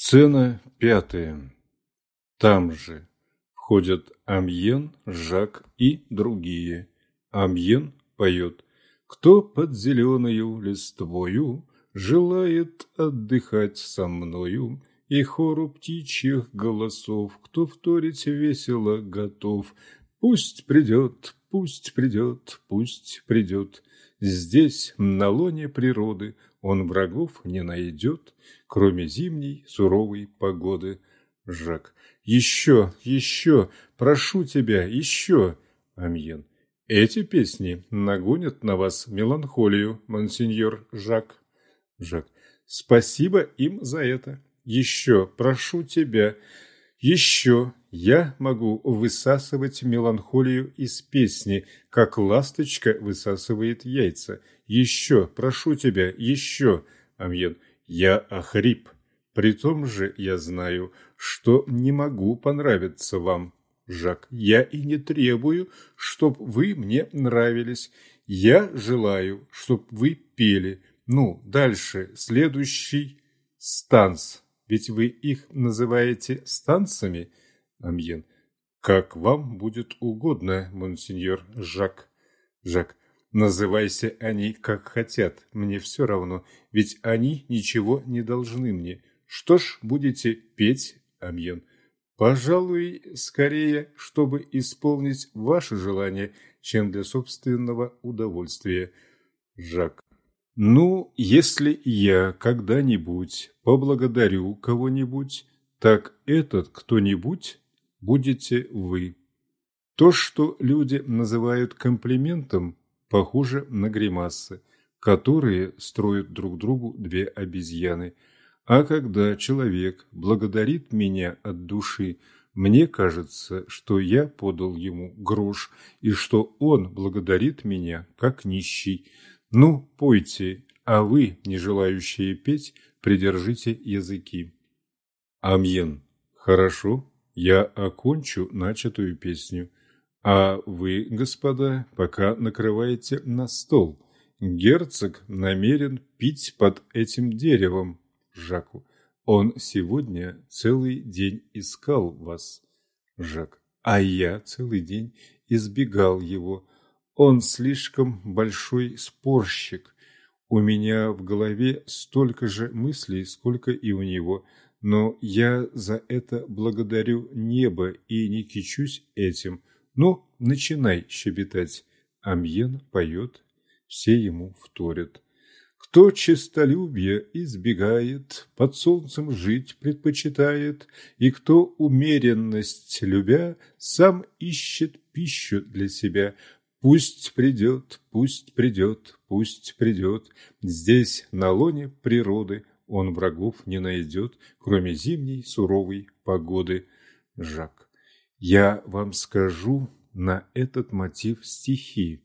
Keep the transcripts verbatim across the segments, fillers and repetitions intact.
Сцена пятая. Там же входят Амьен, Жак и другие. Амьен поет: «Кто под зеленою листвою желает отдыхать со мною?» И хору птичьих голосов, кто вторить весело готов. Пусть придет, пусть придет, пусть придет. Здесь, на лоне природы, он врагов не найдет, кроме зимней суровой погоды. Жак. Еще, еще, прошу тебя, еще. Амьен. Эти песни нагонят на вас меланхолию, монсеньор Жак. Жак. Спасибо им за это. Еще, прошу тебя, еще. Я могу высасывать меланхолию из песни, как ласточка высасывает яйца. Еще, прошу тебя, еще. Амьен. Я охрип. При том же я знаю, что не могу понравиться вам. Жак. Я и не требую, чтоб вы мне нравились. Я желаю, чтоб вы пели. Ну, дальше, следующий станц. Ведь вы их называете станцами? Амьен. Как вам будет угодно, монсеньор Жак. Жак. Называйся они как хотят, мне все равно, ведь они ничего не должны мне. Что ж, будете петь, Амьен? Пожалуй, скорее, чтобы исполнить ваше желание, чем для собственного удовольствия. Жак. Ну, если я когда-нибудь поблагодарю кого-нибудь, так этот кто-нибудь будете вы. То, что люди называют комплиментом, похоже на гримасы, которые строят друг другу две обезьяны. А когда человек благодарит меня от души, мне кажется, что я подал ему грош, и что он благодарит меня как нищий. Ну, пойте, а вы, не желающие петь, придержите языки. Амьен. Хорошо, я окончу начатую песню. А вы, господа, пока накрываете на стол. Герцог намерен пить под этим деревом. Жаку. Он сегодня целый день искал вас. Жак. А я целый день избегал его. Он слишком большой спорщик. У меня в голове столько же мыслей, сколько и у него. Но я за это благодарю небо и не кичусь этим. Ну, начинай щебетать. Амьен поет, все ему вторят. Кто честолюбия избегает, под солнцем жить предпочитает, и кто умеренность любя, сам ищет пищу для себя. Пусть придет, пусть придет, пусть придет. Здесь, на лоне природы, он врагов не найдет, кроме зимней суровой погоды. Жак. Я вам скажу на этот мотив стихи,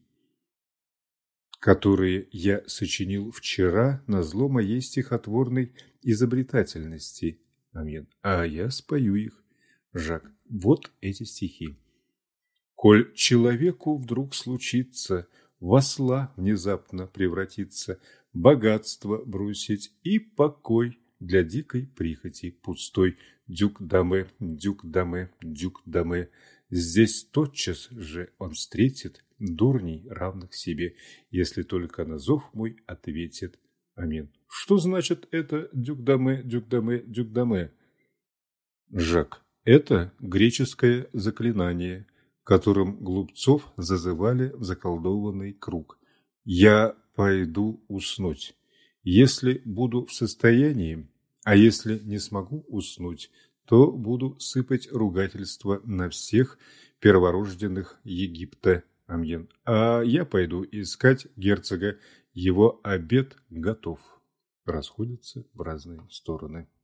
которые я сочинил вчера назло моей стихотворной изобретательности. Амьен. А я спою их. Жак. Вот эти стихи. Коль человеку вдруг случится в осла внезапно превратиться, богатство бросить и покой для дикой прихоти пустой, дюк-даме, дюк-даме, дюк-даме. Здесь тотчас же он встретит дурней, равных себе, если только на зов мой ответит. Амьен. Что значит это дюк-даме, дюк-даме, дюк-даме? Жак. Это греческое заклинание, которым глупцов зазывали в заколдованный круг. Я пойду уснуть. Если буду в состоянии, а если не смогу уснуть, то буду сыпать ругательства на всех перворожденных Египта. Амьен. А я пойду искать герцога. Его обед готов. Расходятся в разные стороны.